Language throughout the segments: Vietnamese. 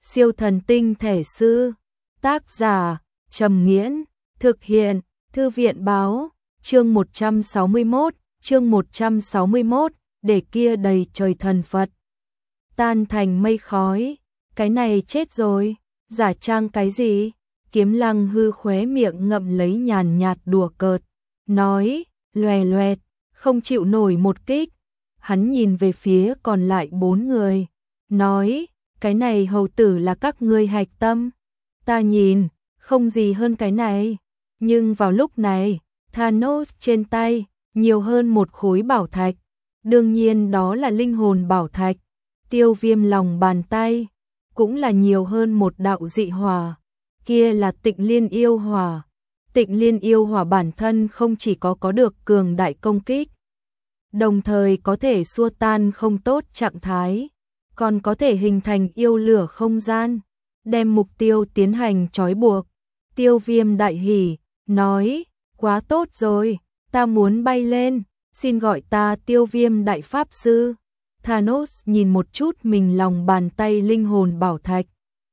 Siêu thần tinh thể sư. Tác giả Trầm Nghiễn. Thực hiện Thư viện báo. Chương 161, để kia đầy trời thần Phật tan thành mây khói. Cái này chết rồi, giả trang cái gì? Kiếm Lăng Hư khóe miệng ngậm lấy nhàn nhạt đùa cợt, nói, loè loẹt, không chịu nổi một kích. Hắn nhìn về phía còn lại 4 người, nói, cái này hầu tử là các ngươi hạch tâm. Ta nhìn, không gì hơn cái này. Nhưng vào lúc này, Thanos trên tay, nhiều hơn một khối bảo thạch. Đương nhiên đó là linh hồn bảo thạch. Tiêu Viêm lòng bàn tay, cũng là nhiều hơn một đạo dị hỏa. Kia là Tịnh Liên yêu hỏa. Tịnh Liên yêu hỏa bản thân không chỉ có được cường đại công kích, đồng thời có thể xua tan không tốt trạng thái, còn có thể hình thành yêu lửa không gian, đem mục tiêu tiến hành trói buộc. Tiêu Viêm đại hỉ, nói, quá tốt rồi, ta muốn bay lên, xin gọi ta Tiêu Viêm đại pháp sư. Thanos nhìn một chút mình lòng bàn tay linh hồn bảo thạch,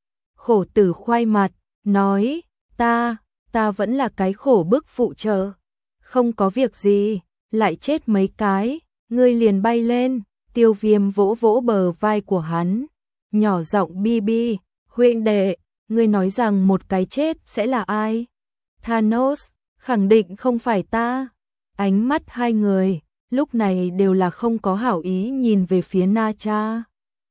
khổ tử khoai mặt, nói, ta vẫn là cái khổ bức phụ trợ, không có việc gì, lại chết mấy cái, ngươi liền bay lên. Tiêu Viêm vỗ vỗ bờ vai của hắn, nhỏ giọng bi bi, huynh đệ, ngươi nói rằng một cái chết sẽ là ai? Thanos, khẳng định không phải ta. Ánh mắt hai người lúc này đều là không có hảo ý nhìn về phía Nacha.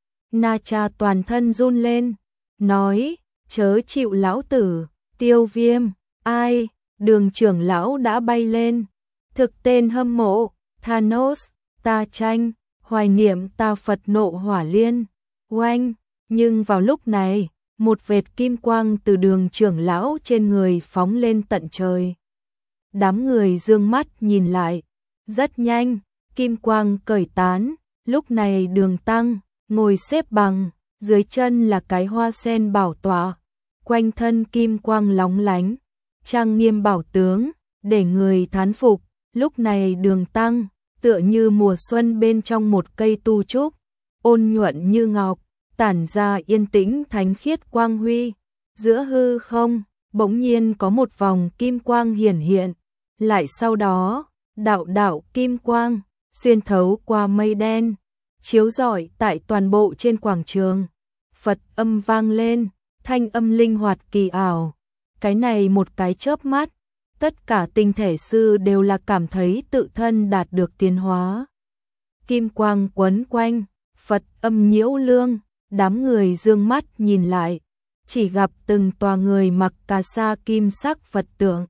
Nacha toàn thân run lên, nói, chớ chịu lão tử. Tiêu Viêm, ai? Đường trưởng lão đã bay lên. Thực tên hâm mộ, Thanos, ta tranh, hoài niệm ta Phật nộ hỏa liên. Oanh, nhưng vào lúc này, một vệt kim quang từ đường trưởng lão trên người phóng lên tận trời. Đám người dương mắt nhìn lại, rất nhanh, kim quang cởi tán, lúc này Đường Tăng ngồi xếp bằng, dưới chân là cái hoa sen bảo tọa, quanh thân kim quang lóng lánh, trang nghiêm bảo tướng, để người thán phục. Lúc này Đường Tăng tựa như mùa xuân bên trong một cây tu trúc, ôn nhuận như ngọc, tản ra yên tĩnh thánh khiết quang huy. Giữa hư không, bỗng nhiên có một vòng kim quang hiển hiện, lại sau đó, đạo đạo kim quang xuyên thấu qua mây đen, chiếu rọi tại toàn bộ trên quảng trường. Phật âm vang lên, thanh âm linh hoạt kỳ ảo. Cái này một cái chớp mắt, tất cả tinh thể sư đều là cảm thấy tự thân đạt được tiến hóa. Kim quang quấn quanh, Phật âm nhiễu lương, đám người dương mắt nhìn lại, chỉ gặp từng tòa người mặc cà sa kim sắc Phật tượng.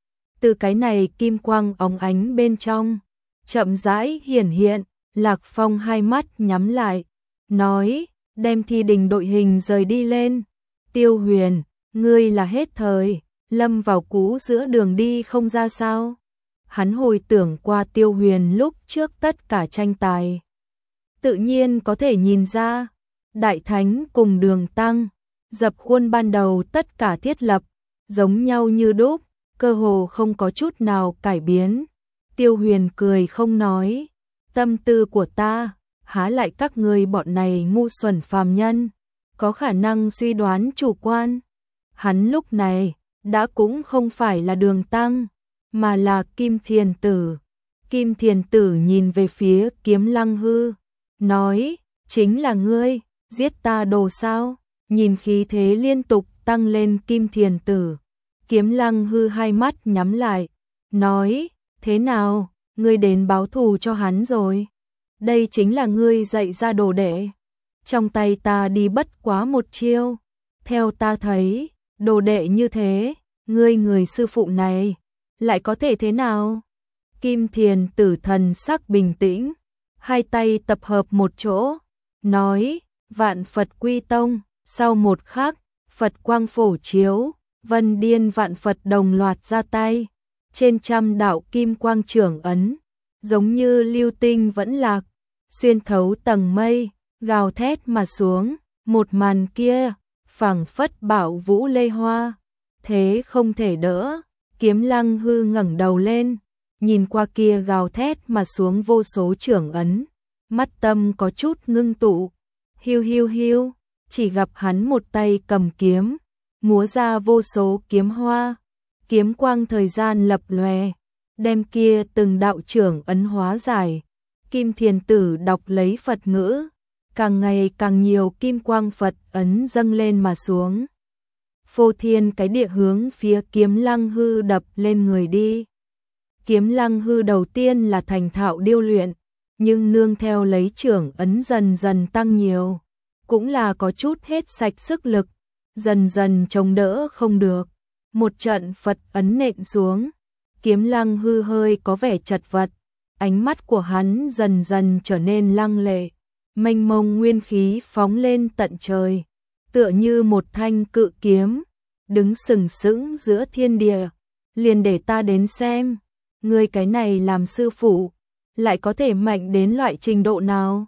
Từ cái này kim quang óng ánh bên trong, chậm rãi hiển hiện. Lạc Phong hai mắt nhắm lại, nói, đem thi đình đội hình rời đi lên. Tiêu Huyền, ngươi là hết thời, lâm vào cú giữa đường đi không ra sao? Hắn hồi tưởng qua Tiêu Huyền lúc trước tất cả tranh tài, tự nhiên có thể nhìn ra, Đại Thánh cùng Đường Tăng, dập khuôn ban đầu tất cả thiết lập, giống nhau như đúc, cơ hồ không có chút nào cải biến. Tiêu Huyền cười không nói, tâm tư của ta, há lại các ngươi bọn này ngu xuẩn phàm nhân, có khả năng suy đoán chủ quan. Hắn lúc này, đã cũng không phải là Đường Tăng, mà là Kim Thiền Tử. Kim Thiền Tử nhìn về phía Kiếm Lăng Hư, nói, chính là ngươi, giết ta đồ sao? Nhìn khí thế liên tục tăng lên Kim Thiền Tử. Kiếm Lăng Hư hai mắt nhắm lại, nói, thế nào, ngươi đến báo thù cho hắn rồi? Đây chính là ngươi dạy ra đồ đệ. Trong tay ta đi bất quá một chiêu. Theo ta thấy, đồ đệ như thế, ngươi người sư phụ này, lại có thể thế nào? Kim Thiền Tử thần sắc bình tĩnh, hai tay tập hợp một chỗ, nói, vạn Phật quy tông. Sau một khắc, Phật quang phổ chiếu, vân điên vạn Phật đồng loạt ra tay, trên trăm đạo kim quang trưởng ấn, giống như lưu tinh vẫn lạc, xuyên thấu tầng mây, gào thét mà xuống. Một màn kia, phảng phất bạo vũ lê hoa, thế không thể đỡ. Kiếm Lăng Hư ngẩng đầu lên, nhìn qua kia gào thét mà xuống vô số trưởng ấn, mắt tâm có chút ngưng tụ. Hiu hiu hiu, chỉ gặp hắn một tay cầm kiếm, múa ra vô số kiếm hoa, kiếm quang thời gian lập lòe, đem kia từng đạo trưởng ấn hóa giải. Kim Thiền Tử đọc lấy Phật ngữ, càng ngày càng nhiều kim quang Phật ấn dâng lên mà xuống. Phô thiên cái địa hướng phía Kiếm Lăng Hư đập lên người đi. Kiếm Lăng Hư đầu tiên là thành thạo điêu luyện, nhưng nương theo lấy trưởng ấn dần dần tăng nhiều, cũng là có chút hết sạch sức lực, dần dần chống đỡ không được. Một trận Phật ấn nện xuống, Kiếm Lăng Hư hơi có vẻ chật vật, ánh mắt của hắn dần dần trở nên lăng lệ, mênh mông nguyên khí phóng lên tận trời, tựa như một thanh cự kiếm, đứng sừng sững giữa thiên địa. Liền để ta đến xem, ngươi cái này làm sư phụ, lại có thể mạnh đến loại trình độ nào?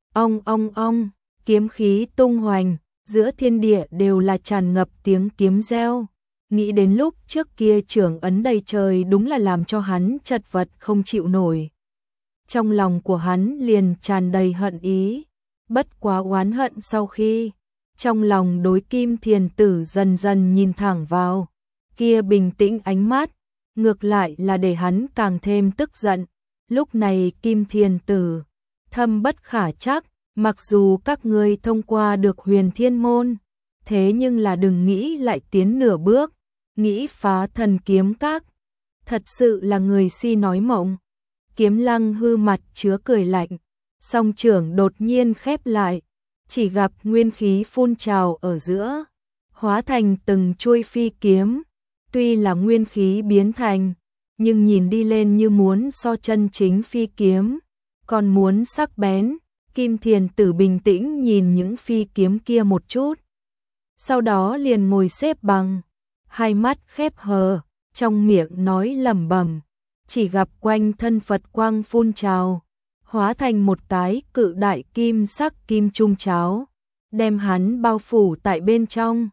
Ong, kiếm khí tung hoành, giữa thiên địa đều là tràn ngập tiếng kiếm reo. Nghĩ đến lúc trước kia trưởng ấn đầy trời đúng là làm cho hắn chật vật không chịu nổi. Trong lòng của hắn liền tràn đầy hận ý, bất quá oán hận sau khi trong lòng đối Kim Thiền Tử dần dần nhìn thẳng vào, kia bình tĩnh ánh mắt, ngược lại là để hắn càng thêm tức giận. Lúc này Kim Thiền Tử, thâm bất khả trắc, mặc dù các ngươi thông qua được Huyền Thiên Môn, thế nhưng là đừng nghĩ lại tiến nửa bước, nghĩ phá Thần Kiếm Các, thật sự là người si nói mộng. Kiếm Lăng Hư mặt chứa cười lạnh, song trưởng đột nhiên khép lại, chỉ gặp nguyên khí phun trào ở giữa, hóa thành từng chuôi phi kiếm, tuy là nguyên khí biến thành, nhưng nhìn đi lên như muốn so chân chính phi kiếm, còn muốn sắc bén. Kim Thiền Tử bình tĩnh nhìn những phi kiếm kia một chút, sau đó liền ngồi xếp bằng, hai mắt khép hờ, trong miệng nói lẩm bẩm, chỉ gặp quanh thân Phật quang phun trào, hóa thành một cái cự đại kim sắc kim trung cháo, đem hắn bao phủ tại bên trong.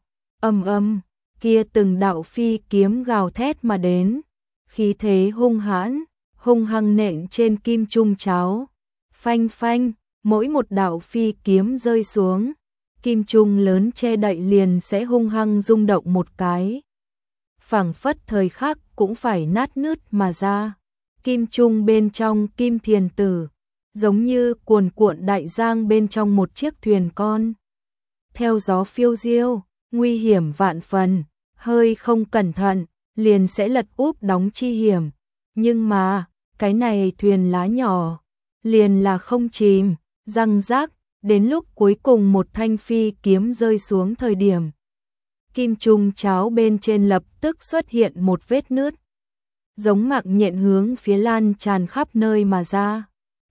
Kia từng đạo phi kiếm gào thét mà đến, khí thế hung hãn, hung hăng nện trên kim trung cháo. Phanh phanh, mỗi một đạo phi kiếm rơi xuống, kim trung lớn che đậy liền sẽ hung hăng rung động một cái, phảng phất thời khắc cũng phải nát nứt mà ra. Kim trung bên trong Kim Thiền Tử, giống như cuồn cuộn đại giang bên trong một chiếc thuyền con, theo gió phiêu diêu, nguy hiểm vạn phần, hơi không cẩn thận, liền sẽ lật úp đóng chi hiểm. Nhưng mà, cái này thuyền lá nhỏ, liền là không chìm, răng rác, đến lúc cuối cùng một thanh phi kiếm rơi xuống thời điểm. Kim trung cháo bên trên lập tức xuất hiện một vết nứt, giống mạng nhện hướng phía lan tràn khắp nơi mà ra.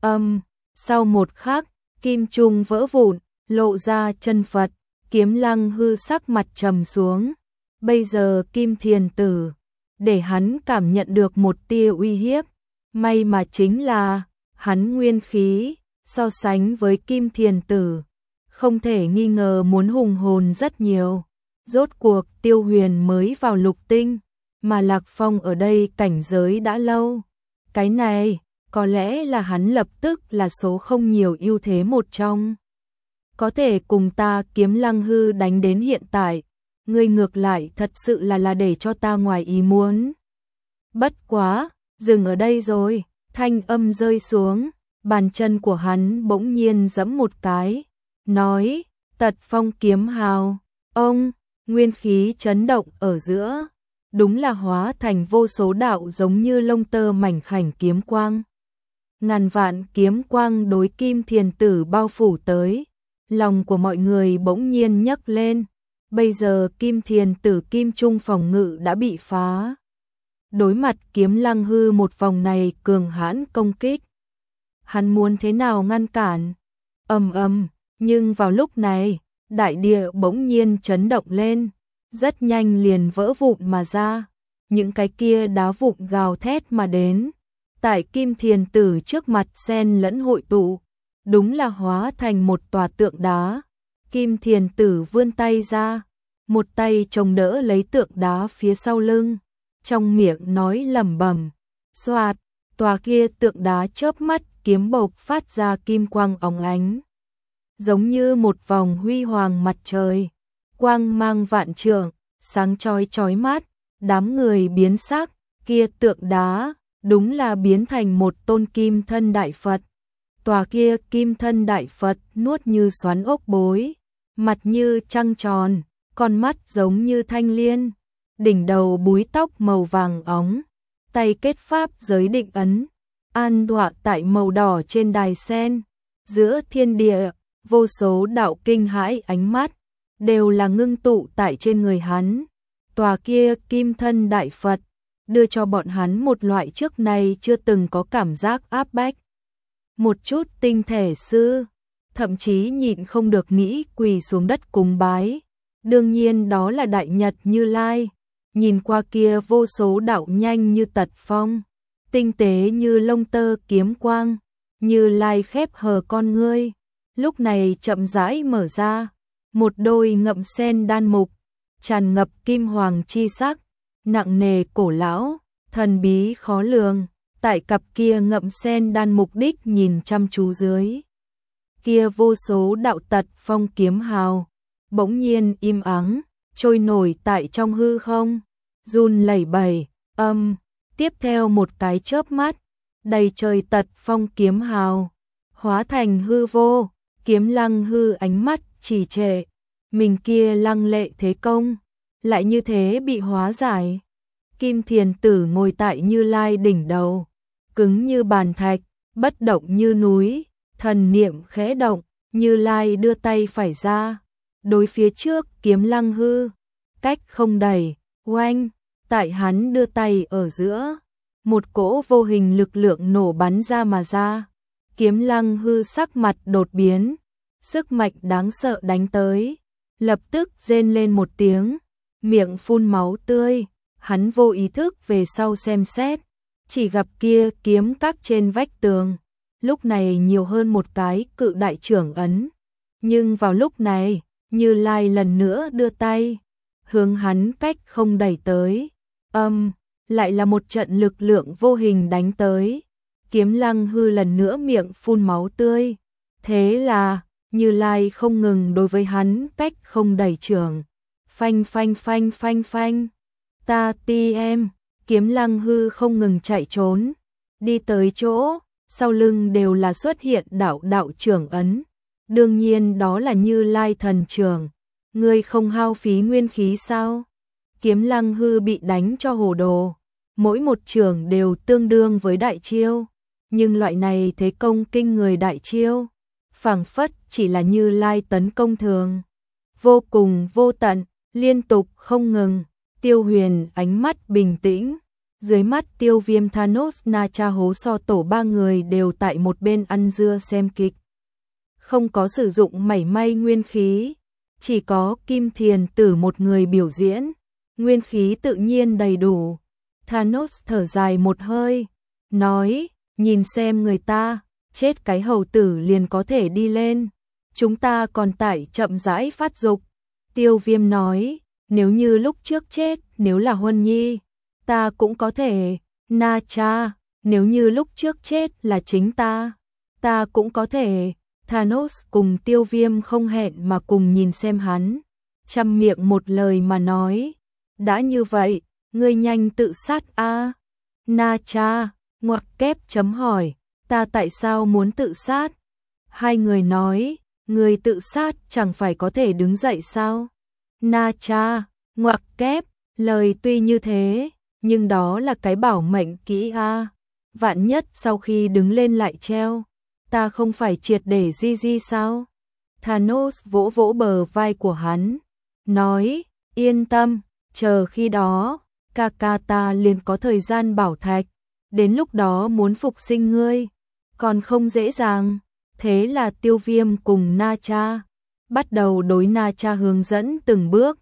Sau một khắc, kim trung vỡ vụn, lộ ra chân Phật. Kiếm Lăng Hư sắc mặt trầm xuống. Bây giờ Kim Thiền Tử, để hắn cảm nhận được một tia uy hiếp. May mà chính là, hắn nguyên khí, so sánh với Kim Thiền Tử, không thể nghi ngờ muốn hùng hồn rất nhiều. Rốt cuộc Tiêu Huyền mới vào lục tinh, mà Lạc Phong ở đây cảnh giới đã lâu. Cái này, có lẽ là hắn lập tức là số không nhiều ưu thế một trong. Có thể cùng ta Kiếm Lăng Hư đánh đến hiện tại, ngươi ngược lại thật sự là để cho ta ngoài ý muốn. Bất quá, dừng ở đây rồi, thanh âm rơi xuống, bàn chân của hắn bỗng nhiên giẫm một cái, nói, Tật Phong kiếm hào, nguyên khí chấn động ở giữa, đúng là hóa thành vô số đạo giống như lông tơ mảnh khảnh kiếm quang. Ngàn vạn kiếm quang đối Kim Thiền Tử bao phủ tới. Lòng của mọi người bỗng nhiên nhấc lên, bây giờ Kim Thiền Tử kim trung phòng ngự đã bị phá. Đối mặt Kiếm Lăng Hư một vòng này cường hãn công kích, hắn muốn thế nào ngăn cản? Nhưng vào lúc này, đại địa bỗng nhiên chấn động lên, rất nhanh liền vỡ vụn mà ra, những cái kia đá vụn gào thét mà đến, tại Kim Thiền Tử trước mặt xen lẫn hội tụ. Đúng là hóa thành một tòa tượng đá. Kim Thiền Tử vươn tay ra, một tay chống đỡ lấy tượng đá phía sau lưng, trong miệng nói lẩm bẩm. Xoạt, tòa kia tượng đá chớp mắt kiếm bộc phát ra kim quang óng ánh. giống như một vòng huy hoàng mặt trời, quang mang vạn trượng, sáng chói chói mắt, đám người biến sắc, kia tượng đá, đúng là biến thành một tôn kim thân đại Phật. Tòa kia kim thân đại Phật nuốt như xoắn ốc bối, mặt như trăng tròn, con mắt giống như thanh liên, đỉnh đầu búi tóc màu vàng óng, tay kết pháp giới định ấn, an đọa tại màu đỏ trên đài sen, giữa thiên địa, vô số đạo kinh hãi ánh mắt, đều là ngưng tụ tại trên người hắn. Tòa kia kim thân đại Phật, đưa cho bọn hắn một loại trước nay chưa từng có cảm giác áp bách. Một chút tinh thể sư, thậm chí nhịn không được nghĩ quỳ xuống đất cúng bái. Đương nhiên đó là Đại Nhật Như Lai, nhìn qua kia vô số đạo nhanh như tật phong, tinh tế như lông tơ kiếm quang, Như Lai khép hờ con ngươi, lúc này chậm rãi mở ra, một đôi ngậm sen đan mục, tràn ngập kim hoàng chi sắc, nặng nề cổ lão, thần bí khó lường, tại cặp kia ngậm sen đan mục đích nhìn chăm chú dưới. Kia vô số đạo tật phong kiếm hào, bỗng nhiên im ắng, trôi nổi tại trong hư không, run lẩy bẩy, tiếp theo một cái chớp mắt, đầy trời tật phong kiếm hào, hóa thành hư vô, kiếm lăng hư ánh mắt trì trệ, mình kia lăng lệ thế công, lại như thế bị hóa giải. Kim Thiền Tử ngồi tại Như Lai đỉnh đầu, cứng như bàn thạch, bất động như núi, thần niệm khẽ động, Như Lai đưa tay phải ra, đối phía trước kiếm lăng hư, cách không đẩy, oanh, tại hắn đưa tay ở giữa, một cỗ vô hình lực lượng nổ bắn ra mà ra, kiếm lăng hư sắc mặt đột biến, sức mạnh đáng sợ đánh tới, lập tức rên lên một tiếng, miệng phun máu tươi, hắn vô ý thức về sau xem xét, chỉ gặp kia kiếm các trên vách tường, lúc này nhiều hơn một cái cự đại trưởng ấn, nhưng vào lúc này, Như Lai lần nữa đưa tay, hướng hắn cách không đẩy tới, lại là một trận lực lượng vô hình đánh tới, kiếm lăng hư lần nữa miệng phun máu tươi, thế là Như Lai không ngừng đối với hắn cách không đẩy trưởng, phanh phanh phanh phanh phanh, ta ti em, kiếm lăng hư không ngừng chạy trốn, đi tới chỗ, sau lưng đều là xuất hiện đạo đạo trưởng ấn, đương nhiên đó là Như Lai thần trưởng, ngươi không hao phí nguyên khí sao? Kiếm lăng hư bị đánh cho hồ đồ, mỗi một trưởng đều tương đương với đại chiêu, nhưng loại này thế công kinh người đại chiêu, phảng phất chỉ là Như Lai tấn công thường, vô cùng vô tận, liên tục không ngừng. Tiêu Huyền ánh mắt bình tĩnh, dưới mắt Tiêu Viêm Thanos Na Cha Hố So Tổ ba người đều tại một bên ăn dưa xem kịch, không có sử dụng mảy may nguyên khí, chỉ có Kim Thiền Tử một người biểu diễn, nguyên khí tự nhiên đầy đủ. Thanos thở dài một hơi, nói, nhìn xem người ta, chết cái hầu tử liền có thể đi lên, chúng ta còn tại chậm rãi phát dục. Tiêu Viêm nói, nếu như lúc trước chết, nếu là Huân Nhi, ta cũng có thể, Na Cha, nếu như lúc trước chết là chính ta cũng có thể. Thanos cùng Tiêu Viêm không hẹn mà cùng nhìn xem hắn, chăm miệng một lời mà nói, đã như vậy, ngươi nhanh tự sát a. Na Cha, ngoặc kép chấm hỏi, ta tại sao muốn tự sát? Hai người nói, người tự sát chẳng phải có thể đứng dậy sao? Na Cha, ngoặc kép, lời tuy như thế, nhưng đó là cái bảo mệnh kỹ a. Vạn nhất sau khi đứng lên lại treo, ta không phải triệt để di sao? Thanos vỗ vỗ bờ vai của hắn, nói, yên tâm, chờ khi đó, ca ca ta liền có thời gian bảo thạch, đến lúc đó muốn phục sinh ngươi, còn không dễ dàng. Thế là Tiêu Viêm cùng Na Cha bắt đầu đối Na Cha hướng dẫn từng bước,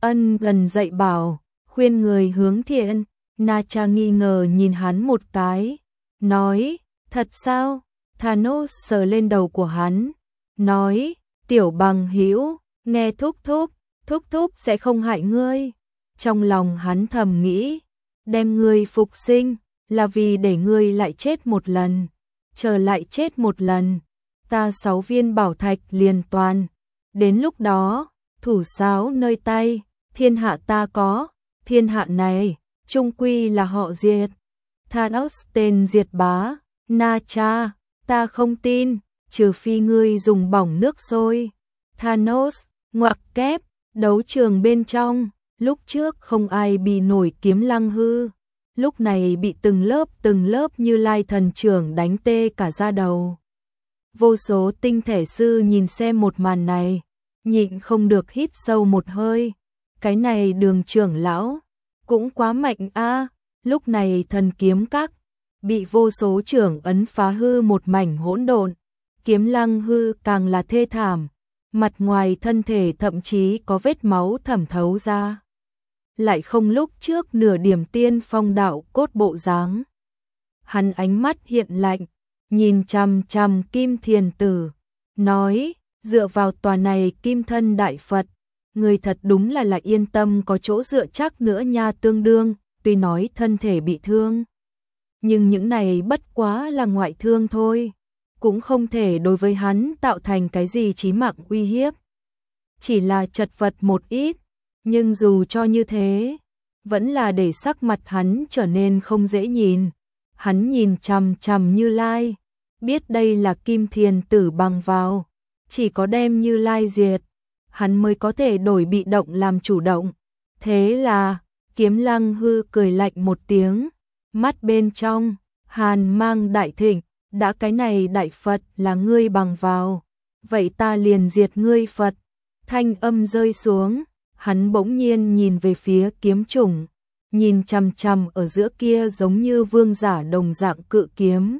gần dạy bảo, khuyên người hướng thiện. Na Cha nghi ngờ nhìn hắn một cái, nói, thật sao? Thanos sờ lên đầu của hắn, nói, tiểu bằng hữu, nghe thúc thúc sẽ không hại ngươi. Trong lòng hắn thầm nghĩ, đem ngươi phục sinh, là vì để ngươi lại chết một lần, chờ lại chết một lần. ta 6 viên bảo thạch liền toàn. Đến lúc đó, thủ sáo nơi tay, thiên hạ ta có, thiên hạ này, chung quy là họ Diệt. Thanos tên Diệt bá, na cha, ta không tin, trừ phi ngươi dùng bỏng nước sôi. Thanos, ngoặc kép, đấu trường bên trong, lúc trước không ai bị nổi kiếm Lăng Hư, lúc này bị từng lớp Như Lai thần trưởng đánh tê cả da đầu. Vô số tinh thể sư nhìn xem một màn này, nhịn không được hít sâu một hơi. Cái này Đường trưởng lão cũng quá mạnh a. Lúc này Thần Kiếm Các bị vô số trưởng ấn phá hư một mảnh hỗn độn. Kiếm Lăng Hư càng là thê thảm, mặt ngoài thân thể thậm chí có vết máu thẩm thấu ra. Lại không lúc trước nửa điểm tiên phong đạo cốt bộ dáng. Hắn ánh mắt hiện lạnh, nhìn chằm chằm Kim Thiền Tử, nói, dựa vào tòa này Kim Thân Đại Phật, người thật đúng là yên tâm có chỗ dựa chắc nữa nha. Tương đương, tuy nói thân thể bị thương, nhưng những này bất quá là ngoại thương thôi, cũng không thể đối với hắn tạo thành cái gì chí mạng uy hiếp. Chỉ là chật vật một ít, nhưng dù cho như thế, vẫn là để sắc mặt hắn trở nên không dễ nhìn. Hắn nhìn chằm chằm Như Lai, biết đây là Kim Thiền Tử bằng vào, chỉ có đem Như Lai diệt, hắn mới có thể đổi bị động làm chủ động. Thế là, Kiếm Lăng Hư cười lạnh một tiếng, mắt bên trong hàn mang đại thịnh, đã cái này đại Phật là ngươi bằng vào, vậy ta liền diệt ngươi Phật. Thanh âm rơi xuống, hắn bỗng nhiên nhìn về phía kiếm chủng, nhìn chằm chằm ở giữa kia giống như vương giả đồng dạng cự kiếm.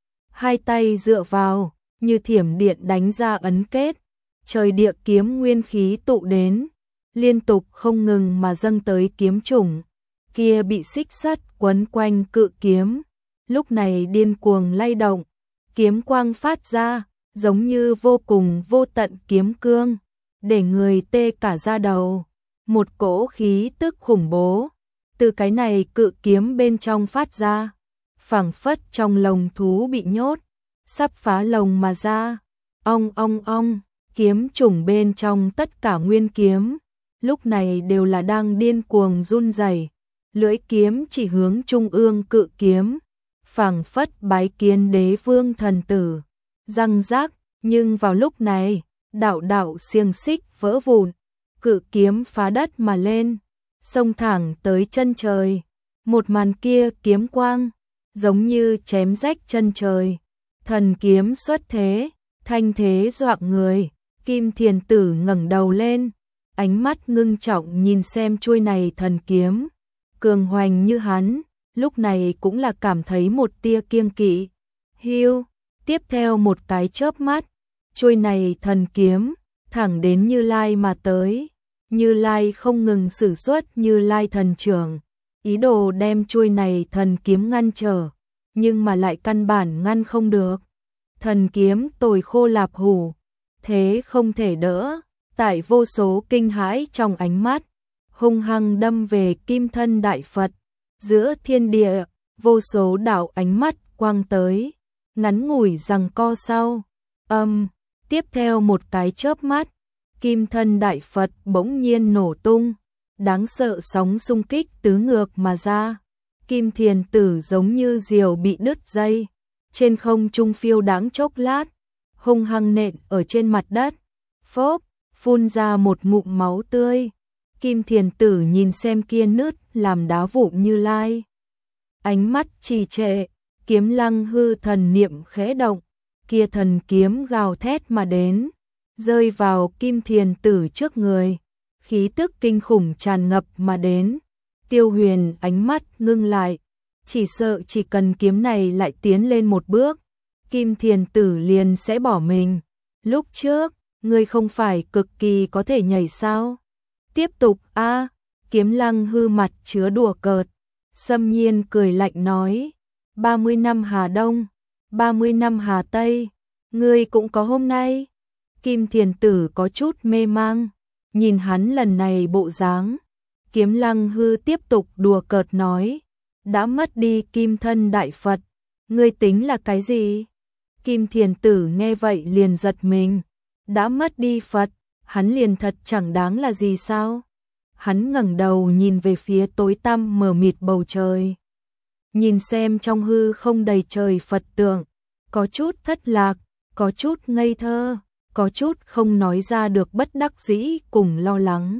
Hai tay dựa vào, như thiểm điện đánh ra ấn kết, trời địa kiếm nguyên khí tụ đến, liên tục không ngừng mà dâng tới kiếm chủng. Kia bị xích sắt quấn quanh cự kiếm, lúc này điên cuồng lay động, kiếm quang phát ra, giống như vô cùng vô tận kiếm cương, để người tê cả da đầu. Một cỗ khí tức khủng bố từ cái này cự kiếm bên trong phát ra, phảng phất trong lồng thú bị nhốt, sắp phá lồng mà ra. Ong ong ong, kiếm chủng bên trong tất cả nguyên kiếm, lúc này đều là đang điên cuồng run rẩy, lưỡi kiếm chỉ hướng trung ương cự kiếm, phảng phất bái kiến đế vương thần tử. Răng rác, nhưng vào lúc này, đạo đạo xiềng xích vỡ vụn, cự kiếm phá đất mà lên, xông thẳng tới chân trời. Một màn kia kiếm quang, giống như chém rách chân trời. Thần kiếm xuất thế, thanh thế dọa người. Kim Thiền Tử ngẩng đầu lên, ánh mắt ngưng trọng nhìn xem chuôi này thần kiếm. Cường hoành như hắn, lúc này cũng là cảm thấy một tia kiêng kỵ. Hiu, tiếp theo một cái chớp mắt, chuôi này thần kiếm thẳng đến Như Lai mà tới. Như Lai không ngừng sử xuất Như Lai thần trưởng, ý đồ đem chuôi này thần kiếm ngăn trở, nhưng mà lại căn bản ngăn không được. Thần kiếm tồi khô lạp hủ, thế không thể đỡ, tại vô số kinh hãi trong ánh mắt, hung hăng đâm về Kim Thân Đại Phật. Giữa thiên địa, vô số đạo ánh mắt quang tới, ngắn ngủi giằng co sau. Tiếp theo một cái chớp mắt, Kim Thân Đại Phật bỗng nhiên nổ tung, đáng sợ sóng xung kích tứ ngược mà ra. Kim Thiền Tử giống như diều bị đứt dây, trên không trung phiêu đáng chốc lát, hung hăng nện ở trên mặt đất, phốp, phun ra một ngụm máu tươi. Kim Thiền Tử nhìn xem kia nứt làm đá vụn Như Lai, ánh mắt trì trệ. Kiếm Lăng Hư thần niệm khẽ động, kia thần kiếm gào thét mà đến, rơi vào Kim Thiền Tử trước người, khí tức kinh khủng tràn ngập mà đến. Tiêu Huyền ánh mắt ngưng lại, chỉ sợ chỉ cần kiếm này lại tiến lên một bước, Kim Thiền Tử liền sẽ bỏ mình. Lúc trước, ngươi không phải cực kỳ có thể nhảy sao? Tiếp tục a. Kiếm Lăng Hư mặt chứa đùa cợt, xâm nhiên cười lạnh nói, 30 năm Hà Đông, 30 năm Hà Tây, ngươi cũng có hôm nay. Kim Thiền Tử có chút mê mang, nhìn hắn lần này bộ dáng. Kiếm Lăng Hư tiếp tục đùa cợt nói, đã mất đi Kim Thân Đại Phật, ngươi tính là cái gì? Kim Thiền Tử nghe vậy liền giật mình, đã mất đi Phật, hắn liền thật chẳng đáng là gì sao? Hắn ngẩng đầu nhìn về phía tối tăm mờ mịt bầu trời. Nhìn xem trong hư không đầy trời Phật tượng, có chút thất lạc, có chút ngây thơ, có chút không nói ra được bất đắc dĩ cùng lo lắng.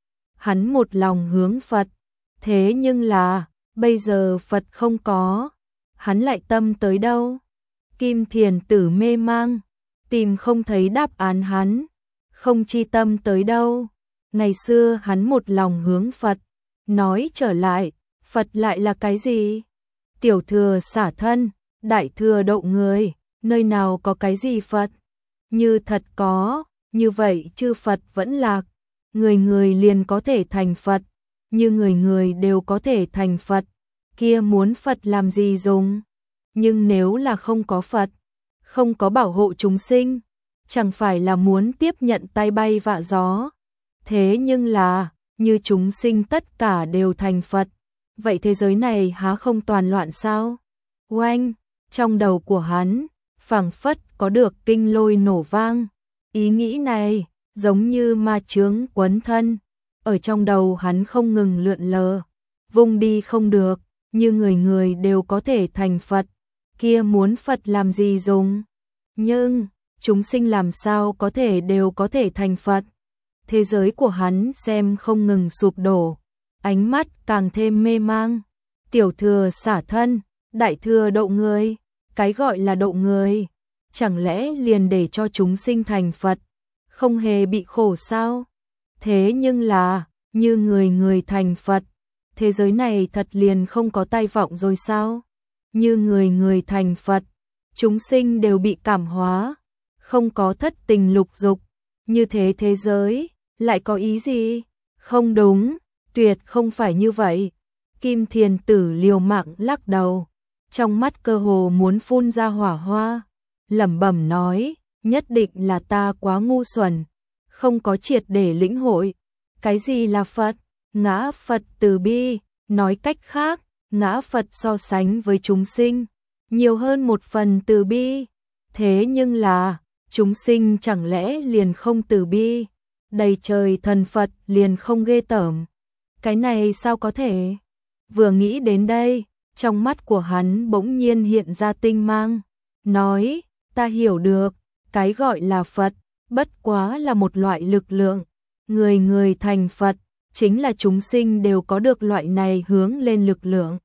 Hắn một lòng hướng Phật, thế nhưng là, bây giờ Phật không có, hắn lại tâm tới đâu? Kim Thiền Tử mê mang, tìm không thấy đáp án hắn, không chi tâm tới đâu. Ngày xưa hắn một lòng hướng Phật, nói trở lại, Phật lại là cái gì? Tiểu thừa xả thân, đại thừa độ người, nơi nào có cái gì Phật? Như thật có, như vậy chư Phật vẫn lạc, người người liền có thể thành Phật, như người người đều có thể thành Phật, kia muốn Phật làm gì dùng? Nhưng nếu là không có Phật, không có bảo hộ chúng sinh, chẳng phải là muốn tiếp nhận tai bay vạ gió. Thế nhưng là, như chúng sinh tất cả đều thành Phật, vậy thế giới này há không toàn loạn sao? Oanh, trong đầu của hắn, phảng phất có được kinh lôi nổ vang. Ý nghĩ này, giống như ma chướng quấn thân, ở trong đầu hắn không ngừng lượn lờ, vung đi không được, như người người đều có thể thành Phật, kia muốn Phật làm gì dùng? Nhưng, chúng sinh làm sao có thể đều có thể thành Phật? Thế giới của hắn xem không ngừng sụp đổ, ánh mắt càng thêm mê mang. Tiểu thừa xả thân, đại thừa độ người, cái gọi là độ người, chẳng lẽ liền để cho chúng sinh thành Phật, không hề bị khổ sao? Thế nhưng là, như người người thành Phật, thế giới này thật liền không có tai vọng rồi sao? Như người người thành Phật, chúng sinh đều bị cảm hóa, không có thất tình lục dục, như thế thế giới lại có ý gì? Không đúng, tuyệt không phải như vậy. Kim Thiền Tử liều mạng lắc đầu, trong mắt cơ hồ muốn phun ra hỏa hoa, lẩm bẩm nói, nhất định là ta quá ngu xuẩn, không có triệt để lĩnh hội. Cái gì là Phật? Ngã Phật từ bi, nói cách khác, ngã Phật so sánh với chúng sinh, nhiều hơn một phần từ bi. Thế nhưng là, chúng sinh chẳng lẽ liền không từ bi? Đầy trời thần Phật liền không ghê tởm. Cái này sao có thể? Vừa nghĩ đến đây, trong mắt của hắn bỗng nhiên hiện ra tinh mang, nói, ta hiểu được, cái gọi là Phật, bất quá là một loại lực lượng. Người người thành Phật, chính là chúng sinh đều có được loại này hướng lên lực lượng.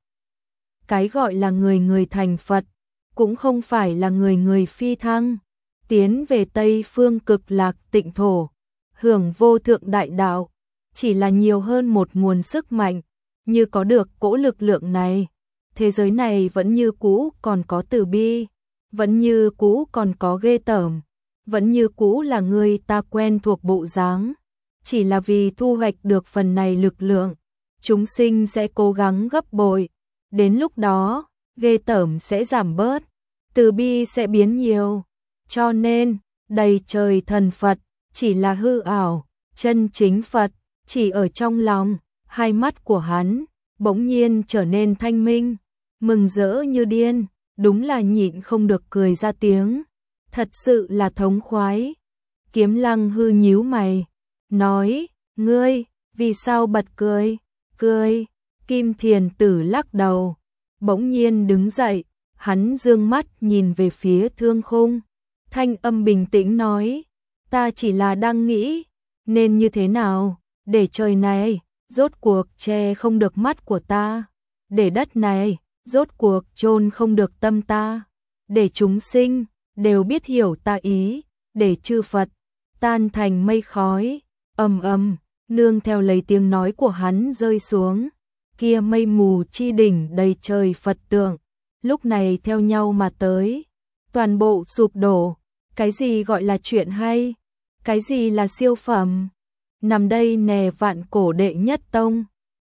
Cái gọi là người người thành Phật, cũng không phải là người người phi thăng, tiến về Tây Phương Cực Lạc Tịnh Thổ, hưởng vô thượng đại đạo, chỉ là nhiều hơn một nguồn sức mạnh, như có được cỗ lực lượng này, thế giới này vẫn như cũ còn có từ bi, vẫn như cũ còn có ghê tởm, vẫn như cũ là người ta quen thuộc bộ dáng, chỉ là vì thu hoạch được phần này lực lượng, chúng sinh sẽ cố gắng gấp bội, đến lúc đó, ghê tởm sẽ giảm bớt, từ bi sẽ biến nhiều, cho nên, đầy trời thần Phật, chỉ là hư ảo, chân chính Phật, chỉ ở trong lòng. Hai mắt của hắn, bỗng nhiên trở nên thanh minh, mừng rỡ như điên, đúng là nhịn không được cười ra tiếng, thật sự là thống khoái. Kiếm Lăng hư nhíu mày, nói, ngươi, vì sao bật cười? Cười, Kim Thiền Tử lắc đầu, bỗng nhiên đứng dậy, hắn dương mắt nhìn về phía thương khung, thanh âm bình tĩnh nói, ta chỉ là đang nghĩ, nên như thế nào, để trời này, rốt cuộc che không được mắt của ta, để đất này, rốt cuộc chôn không được tâm ta, để chúng sinh, đều biết hiểu ta ý, để chư Phật, tan thành mây khói, ầm ầm, nương theo lấy tiếng nói của hắn rơi xuống, kia mây mù chi đỉnh đầy trời Phật tượng, lúc này theo nhau mà tới, toàn bộ sụp đổ, cái gì gọi là chuyện hay, cái gì là siêu phẩm, nằm đây nè vạn cổ đệ nhất tông,